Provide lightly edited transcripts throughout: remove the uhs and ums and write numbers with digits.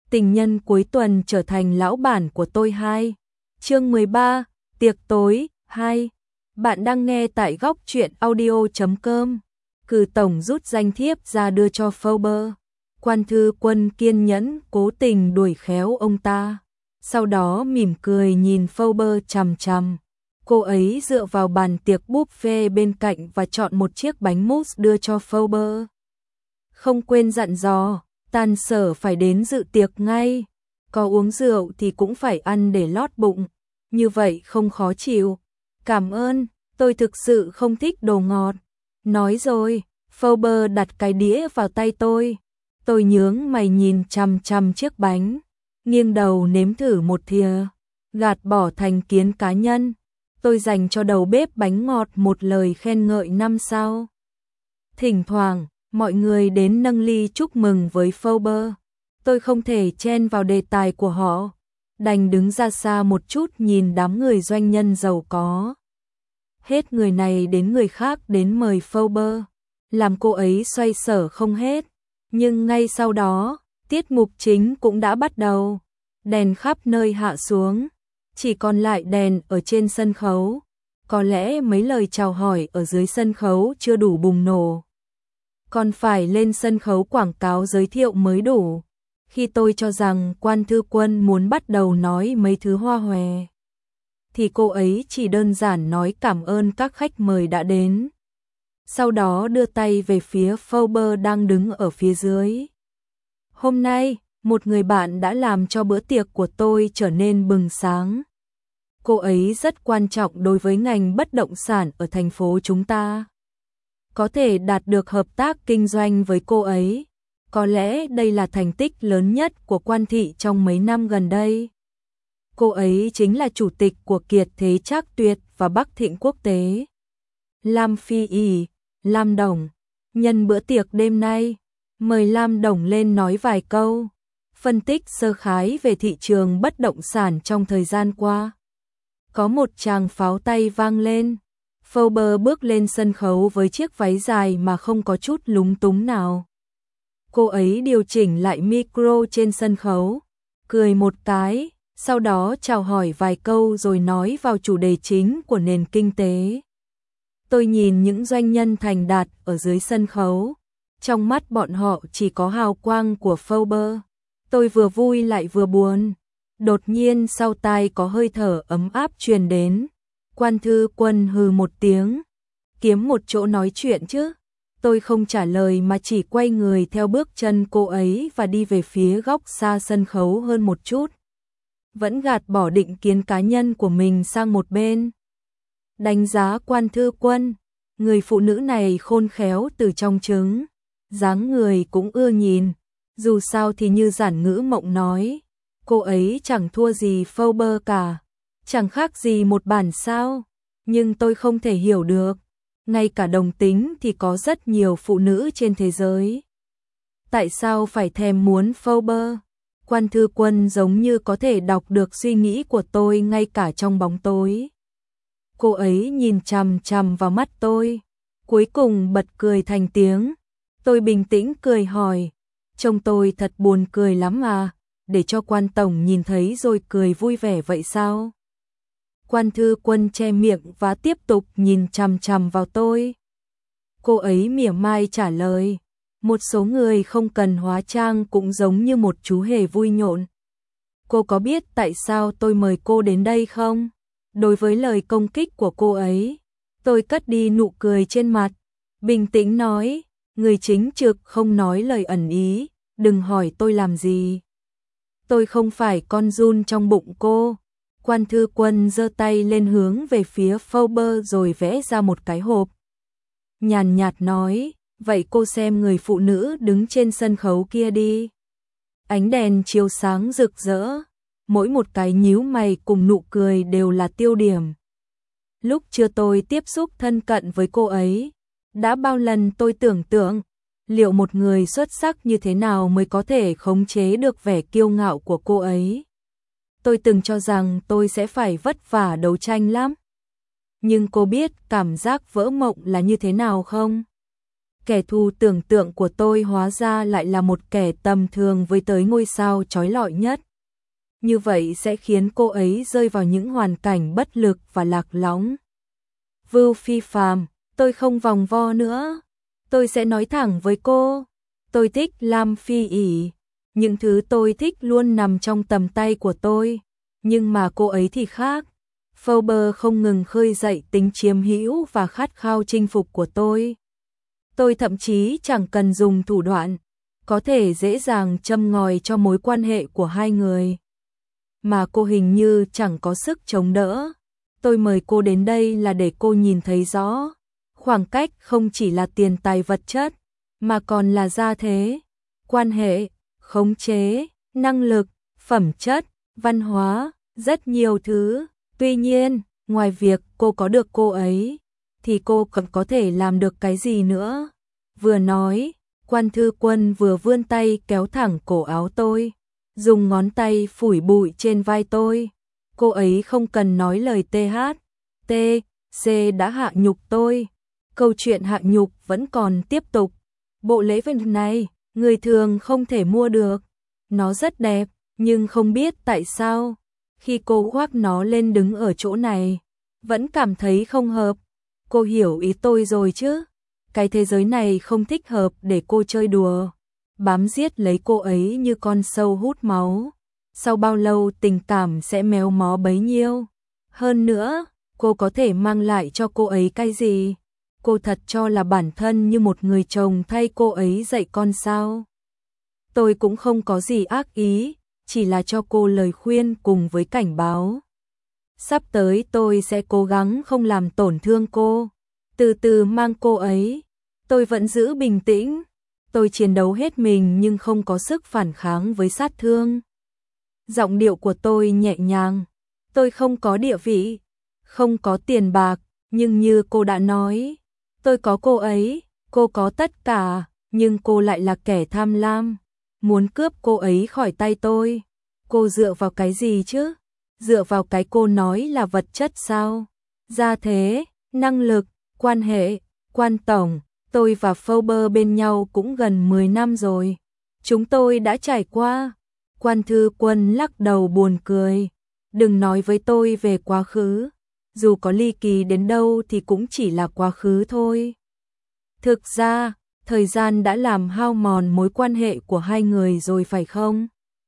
Tình nhân cuối tuần trở thành lão bản của tôi 2. Chương 13, tiệc tối 2. Bạn đang nghe tại góc truyện audio.com. Cử tổng rút danh thiếp ra đưa cho Forbes. Quan Thư Quân kiên nhẫn cố tình đuổi khéo ông ta. Sau đó mỉm cười nhìn Forbes chằm chằm. Cô ấy dựa vào bàn tiệc buffet bên cạnh và chọn một chiếc bánh mousse đưa cho Forbes. Không quên dặn dò, tan sở phải đến dự tiệc ngay. Có uống rượu thì cũng phải ăn để lót bụng. Như vậy không khó chịu. Cảm ơn, tôi thực sự không thích đồ ngọt. Nói rồi, Forbes đặt cái đĩa vào tay tôi. Tôi nhướng mày nhìn chằm chằm chiếc bánh. Nghiêng đầu nếm thử một thìa. Gạt bỏ thành kiến cá nhân. Tôi dành cho đầu bếp bánh ngọt một lời khen ngợi 5 sao. Thỉnh thoảng, mọi người đến nâng ly chúc mừng với Forbes. Tôi không thể chen vào đề tài của họ, đành đứng ra xa một chút nhìn đám người doanh nhân giàu có. Hết người này đến người khác đến mời Forbes, làm cô ấy xoay sở không hết. Nhưng ngay sau đó, tiết mục chính cũng đã bắt đầu. Đèn khắp nơi hạ xuống, chỉ còn lại đèn ở trên sân khấu. Có lẽ mấy lời chào hỏi ở dưới sân khấu chưa đủ bùng nổ. Còn phải lên sân khấu quảng cáo giới thiệu mới đủ. Khi tôi cho rằng Quan Thư Quân muốn bắt đầu nói mấy thứ hoa hòe, thì cô ấy chỉ đơn giản nói cảm ơn các khách mời đã đến. Sau đó đưa tay về phía Forbes đang đứng ở phía dưới. Hôm nay, một người bạn đã làm cho bữa tiệc của tôi trở nên bừng sáng. Cô ấy rất quan trọng đối với ngành bất động sản ở thành phố chúng ta. Có thể đạt được hợp tác kinh doanh với cô ấy. Có lẽ đây là thành tích lớn nhất của Quan thị trong mấy năm gần đây. Cô ấy chính là chủ tịch của Kiệt Thế Trác Tuyệt và Bắc Thịnh Quốc tế. Lam Phi ỉ, Lam Đồng. Nhân bữa tiệc đêm nay, mời Lam Đồng lên nói vài câu, phân tích sơ khái về thị trường bất động sản trong thời gian qua. Có một tràng pháo tay vang lên. Forbes bước lên sân khấu với chiếc váy dài mà không có chút lúng túng nào. Cô ấy điều chỉnh lại micro trên sân khấu, cười một cái, sau đó chào hỏi vài câu rồi nói vào chủ đề chính của nền kinh tế. Tôi nhìn những doanh nhân thành đạt ở dưới sân khấu, trong mắt bọn họ chỉ có hào quang của Forbes. Tôi vừa vui lại vừa buồn. Đột nhiên sau tai có hơi thở ấm áp truyền đến. Quan Thư Quân hừ một tiếng. Kiếm một chỗ nói chuyện chứ. Tôi không trả lời mà chỉ quay người theo bước chân cô ấy và đi về phía góc xa sân khấu hơn một chút. Vẫn gạt bỏ định kiến cá nhân của mình sang một bên. Đánh giá Quan Thư Quân, người phụ nữ này khôn khéo từ trong trứng, dáng người cũng ưa nhìn. Dù sao thì như Giản Ngữ Mộng nói, cô ấy chẳng thua gì Forbes cả, chẳng khác gì một bản sao. Nhưng tôi không thể hiểu được, ngay cả đồng tính thì có rất nhiều phụ nữ trên thế giới. Tại sao phải thèm muốn Forbes? Quan Thư Quân giống như có thể đọc được suy nghĩ của tôi ngay cả trong bóng tối. Cô ấy nhìn chằm chằm vào mắt tôi, cuối cùng bật cười thành tiếng. Tôi bình tĩnh cười hỏi, trông tôi thật buồn cười lắm à, để cho Quan tổng nhìn thấy rồi cười vui vẻ vậy sao? Quan Thư Quân che miệng và tiếp tục nhìn chằm chằm vào tôi. Cô ấy mỉa mai trả lời, một số người không cần hóa trang cũng giống như một chú hề vui nhộn. Cô có biết tại sao tôi mời cô đến đây không? Đối với lời công kích của cô ấy, tôi cất đi nụ cười trên mặt, bình tĩnh nói, người chính trực không nói lời ẩn ý, đừng hỏi tôi làm gì. Tôi không phải con giun trong bụng cô. Quan Thư Quân giơ tay lên hướng về phía Forbes rồi vẽ ra một cái hộp. Nhàn nhạt nói, vậy cô xem người phụ nữ đứng trên sân khấu kia đi. Ánh đèn chiếu sáng rực rỡ, mỗi một cái nhíu mày cùng nụ cười đều là tiêu điểm. Lúc chưa tôi tiếp xúc thân cận với cô ấy, đã bao lần tôi tưởng tượng, liệu một người xuất sắc như thế nào mới có thể khống chế được vẻ kiêu ngạo của cô ấy. Tôi từng cho rằng tôi sẽ phải vất vả đấu tranh lắm. Nhưng cô biết cảm giác vỡ mộng là như thế nào không? Kẻ thù tưởng tượng của tôi hóa ra lại là một kẻ tầm thường với tới ngôi sao chói lọi nhất. Như vậy sẽ khiến cô ấy rơi vào những hoàn cảnh bất lực và lạc lõng. Vưu Phi Phàm, tôi không vòng vo nữa. Tôi sẽ nói thẳng với cô. Tôi thích Lam Phi ỉ. Những thứ tôi thích luôn nằm trong tầm tay của tôi. Nhưng mà cô ấy thì khác. Phoebe không ngừng khơi dậy tính chiếm hữu và khát khao chinh phục của tôi. Tôi thậm chí chẳng cần dùng thủ đoạn, có thể dễ dàng châm ngòi cho mối quan hệ của hai người. Mà cô hình như chẳng có sức chống đỡ. Tôi mời cô đến đây là để cô nhìn thấy rõ. Khoảng cách không chỉ là tiền tài vật chất, mà còn là gia thế, quan hệ, khống chế, năng lực, phẩm chất, văn hóa, rất nhiều thứ. Tuy nhiên, ngoài việc cô có được cô ấy, thì cô còn có thể làm được cái gì nữa? Vừa nói, Quan Thư Quân vừa vươn tay kéo thẳng cổ áo tôi, dùng ngón tay phủi bụi trên vai tôi. Cô ấy không cần nói lời TH, C đã hạ nhục tôi. Câu chuyện hạ nhục vẫn còn tiếp tục. Bộ lễ vật này, người thường không thể mua được. Nó rất đẹp, nhưng không biết tại sao, khi cô khoác nó lên đứng ở chỗ này, vẫn cảm thấy không hợp. Cô hiểu ý tôi rồi chứ? Cái thế giới này không thích hợp để cô chơi đùa, bám giết lấy cô ấy như con sâu hút máu. Sau bao lâu tình cảm sẽ méo mó bấy nhiêu? Hơn nữa, cô có thể mang lại cho cô ấy cái gì? Cô thật cho là bản thân như một người chồng thay cô ấy dạy con sao? Tôi cũng không có gì ác ý, chỉ là cho cô lời khuyên cùng với cảnh báo. Sắp tới tôi sẽ cố gắng không làm tổn thương cô, từ từ mang cô ấy. Tôi vẫn giữ bình tĩnh, tôi chiến đấu hết mình nhưng không có sức phản kháng với sát thương. Giọng điệu của tôi nhẹ nhàng, tôi không có địa vị, không có tiền bạc, nhưng như cô đã nói, tôi có cô ấy, cô có tất cả, nhưng cô lại là kẻ tham lam, muốn cướp cô ấy khỏi tay tôi. Cô dựa vào cái gì chứ? Dựa vào cái cô nói là vật chất sao? Gia thế, năng lực, quan hệ, quan tổng, tôi và Phoebe bên nhau cũng gần 10 năm rồi. Chúng tôi đã trải qua. Quan Thư Quân lắc đầu buồn cười. Đừng nói với tôi về quá khứ. Dù có ly kỳ đến đâu thì cũng chỉ là quá khứ thôi. Thực ra, thời gian đã làm hao mòn mối quan hệ của hai người rồi phải không?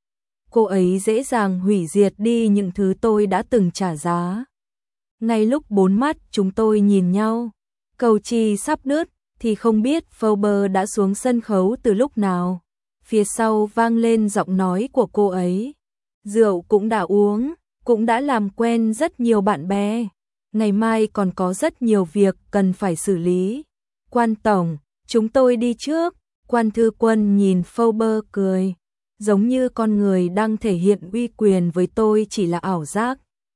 Cô ấy dễ dàng hủy diệt đi những thứ tôi đã từng trả giá. Ngay lúc bốn mắt chúng tôi nhìn nhau, cầu trì sắp đứt, thì không biết Phoebe đã xuống sân khấu từ lúc nào. Phía sau vang lên giọng nói của cô ấy. Rượu cũng đã uống, cũng đã làm quen rất nhiều bạn bè. Ngày mai còn có rất nhiều việc cần phải xử lý. Quan tổng, chúng tôi đi trước. Quan Thư Quân nhìn Phoebe cười, giống như con người đang thể hiện uy quyền với tôi chỉ là ảo giác.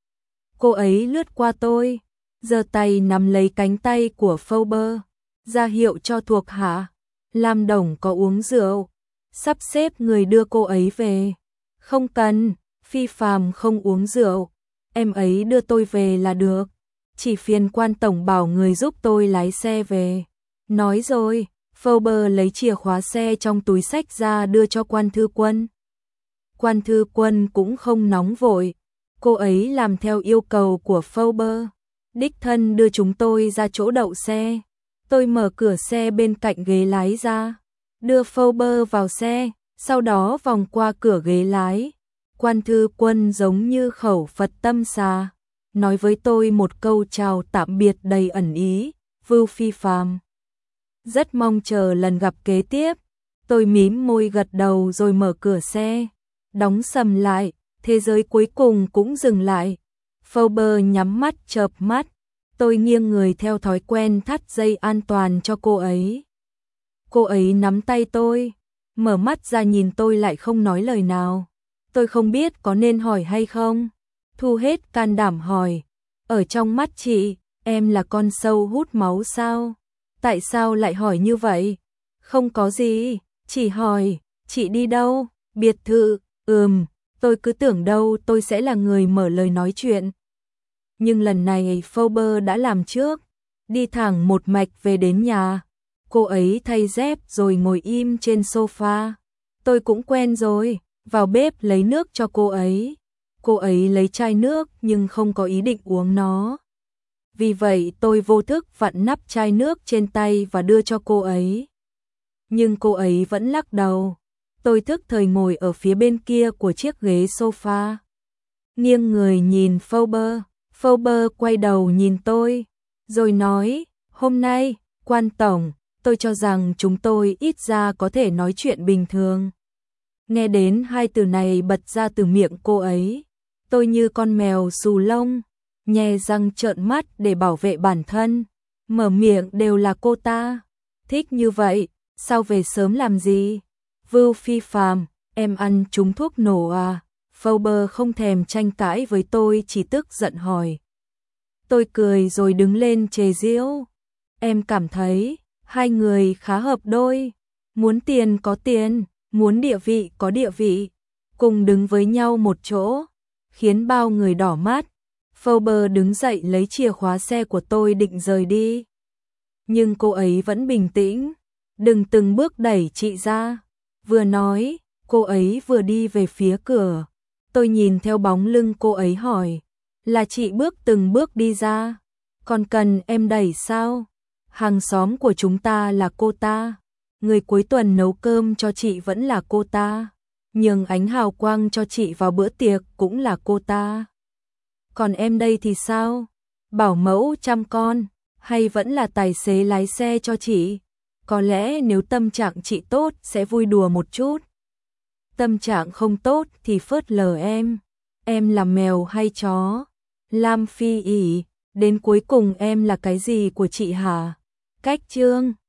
Cô ấy lướt qua tôi, giơ tay nắm lấy cánh tay của Phoebe, ra hiệu cho thuộc hạ. Lam Đồng có uống rượu, sắp xếp người đưa cô ấy về. Không cần, Phi Phàm không uống rượu, em ấy đưa tôi về là được. Chỉ phiền Quan tổng bảo người giúp tôi lái xe về. Nói rồi, Phoebe lấy chìa khóa xe trong túi xách ra đưa cho Quan Thư Quân. Quan Thư Quân cũng không nóng vội, cô ấy làm theo yêu cầu của Phoebe, đích thân đưa chúng tôi ra chỗ đậu xe. Tôi mở cửa xe bên cạnh ghế lái ra, đưa Phoebe vào xe, sau đó vòng qua cửa ghế lái. Quan Thư Quân giống như khẩu Phật tâm xà, nói với tôi một câu chào tạm biệt đầy ẩn ý. Vưu Phi Phàm, rất mong chờ lần gặp kế tiếp. Tôi mím môi gật đầu rồi mở cửa xe, đóng sầm lại, thế giới cuối cùng cũng dừng lại. Phoebe nhắm mắt chợp mắt, tôi nghiêng người theo thói quen thắt dây an toàn cho cô ấy. Cô ấy nắm tay tôi, mở mắt ra nhìn tôi lại không nói lời nào. Tôi không biết có nên hỏi hay không, thu hết can đảm hỏi. Ở trong mắt chị, em là con sâu hút máu sao? Tại sao lại hỏi như vậy? Không có gì, chỉ hỏi, chị đi đâu? Biệt thự, tôi cứ tưởng đâu tôi sẽ là người mở lời nói chuyện. Nhưng lần này Phoebe đã làm trước, đi thẳng một mạch về đến nhà. Cô ấy thay dép rồi ngồi im trên sofa. Tôi cũng quen rồi, vào bếp lấy nước cho cô ấy. Cô ấy lấy chai nước nhưng không có ý định uống nó. Vì vậy tôi vô thức vặn nắp chai nước trên tay và đưa cho cô ấy. Nhưng cô ấy vẫn lắc đầu. Tôi thức thời ngồi ở phía bên kia của chiếc ghế sofa. Nghiêng người nhìn Fauber. Fauber quay đầu nhìn tôi, rồi nói, hôm nay, quan tổng, tôi cho rằng chúng tôi ít ra có thể nói chuyện bình thường. Nghe đến hai từ này bật ra từ miệng cô ấy. Tôi như con mèo xù lông, nhe răng trợn mắt để bảo vệ bản thân. Mở miệng đều là cô ta. Thích như vậy, sao về sớm làm gì? Vưu Phi Phàm, em ăn trúng thuốc nổ à? Fauber không thèm tranh cãi với tôi, chỉ tức giận hỏi. Tôi cười rồi đứng lên chế giễu. Em cảm thấy hai người khá hợp đôi. Muốn tiền có tiền, muốn địa vị có địa vị, cùng đứng với nhau một chỗ, khiến bao người đỏ mắt. Fauber đứng dậy lấy chìa khóa xe của tôi định rời đi. Nhưng cô ấy vẫn bình tĩnh. Đừng từng bước đẩy chị ra. Vừa nói, cô ấy vừa đi về phía cửa. Tôi nhìn theo bóng lưng cô ấy hỏi, là chị bước từng bước đi ra, còn cần em đẩy sao? Hàng xóm của chúng ta là cô ta, người cuối tuần nấu cơm cho chị vẫn là cô ta, nhường ánh hào quang cho chị vào bữa tiệc cũng là cô ta. Còn em đây thì sao? Bảo mẫu chăm con, hay vẫn là tài xế lái xe cho chị? Có lẽ nếu tâm trạng chị tốt sẽ vui đùa một chút. Tâm trạng không tốt thì phớt lờ em. Em là mèo hay chó? Lam Phi ỉ, đến cuối cùng em là cái gì của chị hả? Cách chương